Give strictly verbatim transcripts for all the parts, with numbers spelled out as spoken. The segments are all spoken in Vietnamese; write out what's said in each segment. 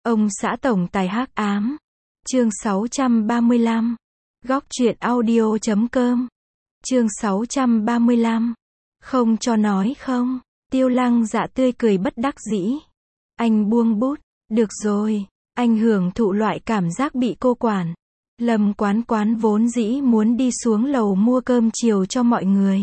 Ông xã tổng tài hắc ám. Chương sáu trăm ba mươi lăm. Góc truyện audio chấm com. Chương sáu trăm ba mươi lăm. Không cho nói không. Tiêu Lăng Dạ tươi cười bất đắc dĩ. Anh buông bút. Được rồi. Anh hưởng thụ loại cảm giác bị cô quản. Lâm Quán Quán vốn dĩ muốn đi xuống lầu mua cơm chiều cho mọi người.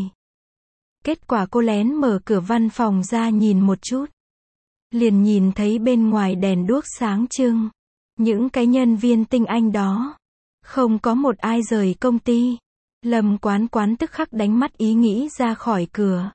Kết quả cô lén mở cửa văn phòng ra nhìn một chút. Liền nhìn thấy bên ngoài đèn đuốc sáng trưng. Những cái nhân viên tinh anh đó. Không có một ai rời công ty. Lâm Quán Quán tức khắc đánh mắt ý nghĩ ra khỏi cửa.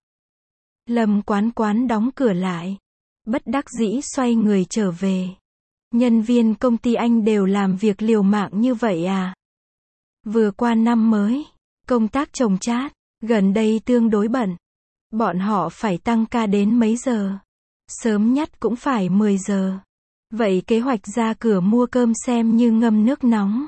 Lâm Quán Quán đóng cửa lại. Bất đắc dĩ xoay người trở về. Nhân viên công ty anh đều làm việc liều mạng như vậy à? Vừa qua năm mới, công tác chồng chat, gần đây tương đối bận. Bọn họ phải tăng ca đến mấy giờ? Sớm nhất cũng phải mười giờ. Vậy kế hoạch ra cửa mua cơm xem như ngâm nước nóng.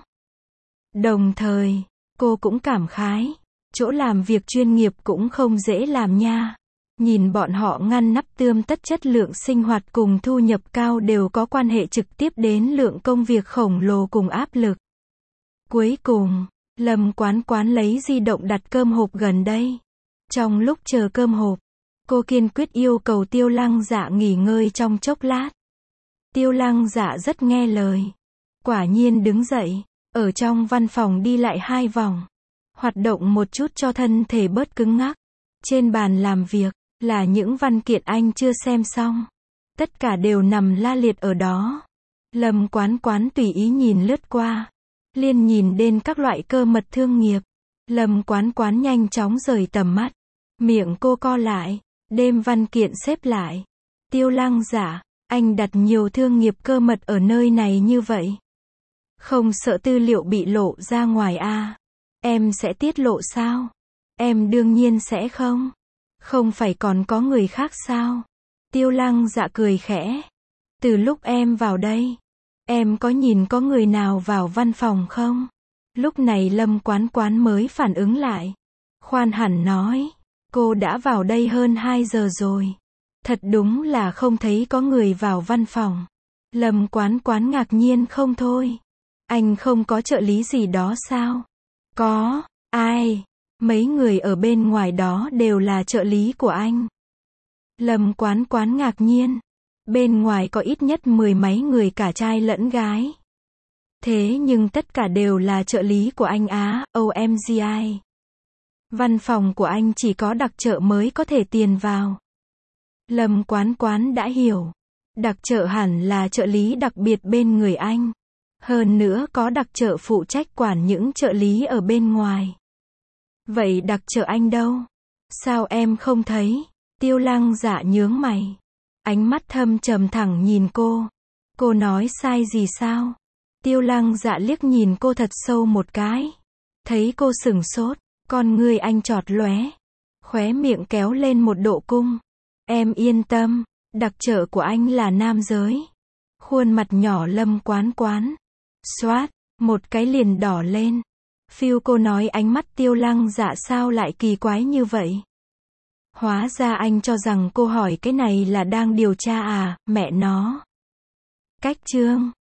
Đồng thời, cô cũng cảm khái, chỗ làm việc chuyên nghiệp cũng không dễ làm nha. Nhìn bọn họ ngăn nắp tươm tất chất lượng sinh hoạt cùng thu nhập cao đều có quan hệ trực tiếp đến lượng công việc khổng lồ cùng áp lực. Cuối cùng, Lâm Quán Quán lấy di động đặt cơm hộp gần đây. Trong lúc chờ cơm hộp, cô kiên quyết yêu cầu Tiêu Lăng Dạ nghỉ ngơi trong chốc lát. Tiêu Lăng Dạ rất nghe lời. Quả nhiên đứng dậy, ở trong văn phòng đi lại hai vòng. Hoạt động một chút cho thân thể bớt cứng ngắc. Trên bàn làm việc, là những văn kiện anh chưa xem xong. Tất cả đều nằm la liệt ở đó. Lâm Quán Quán tùy ý nhìn lướt qua. Liên nhìn đến các loại cơ mật thương nghiệp. Lâm Quán Quán nhanh chóng rời tầm mắt. Miệng cô co lại. Đêm văn kiện xếp lại. Tiêu Lăng Dạ, anh đặt nhiều thương nghiệp cơ mật ở nơi này như vậy. Không sợ tư liệu bị lộ ra ngoài à? Em sẽ tiết lộ sao? Em đương nhiên sẽ không. Không phải còn có người khác sao? Tiêu Lăng Dạ cười khẽ. Từ lúc em vào đây, em có nhìn có người nào vào văn phòng không? Lúc này Lâm Quán Quán mới phản ứng lại. Khoan hẳn nói, cô đã vào đây hơn hai giờ rồi. Thật đúng là không thấy có người vào văn phòng. Lâm Quán Quán ngạc nhiên không thôi. Anh không có trợ lý gì đó sao? Có, ai? Mấy người ở bên ngoài đó đều là trợ lý của anh. Lâm Quán Quán ngạc nhiên. Bên ngoài có ít nhất mười mấy người cả trai lẫn gái. Thế nhưng tất cả đều là trợ lý của anh á, ô em giê i. Văn phòng của anh chỉ có đặc trợ mới có thể tiền vào. Lâm Quán Quán đã hiểu. Đặc trợ hẳn là trợ lý đặc biệt bên người anh. Hơn nữa có đặc trợ phụ trách quản những trợ lý ở bên ngoài. Vậy đặc trợ anh đâu? Sao em không thấy? Tiêu Lăng Dạ nhướng mày. Ánh mắt thâm trầm thẳng nhìn cô. Cô nói sai gì sao? Tiêu Lăng Dạ liếc nhìn cô thật sâu một cái. Thấy cô sửng sốt, con ngươi anh chọt lóe. Khóe miệng kéo lên một độ cung. Em yên tâm, đặc trợ của anh là nam giới. Khuôn mặt nhỏ Lâm Quán Quán. Xoát, một cái liền đỏ lên. Phiêu cô nói ánh mắt Tiêu Lăng Dạ sao lại kỳ quái như vậy? Hóa ra anh cho rằng cô hỏi cái này là đang điều tra à, mẹ nó. Cách chương.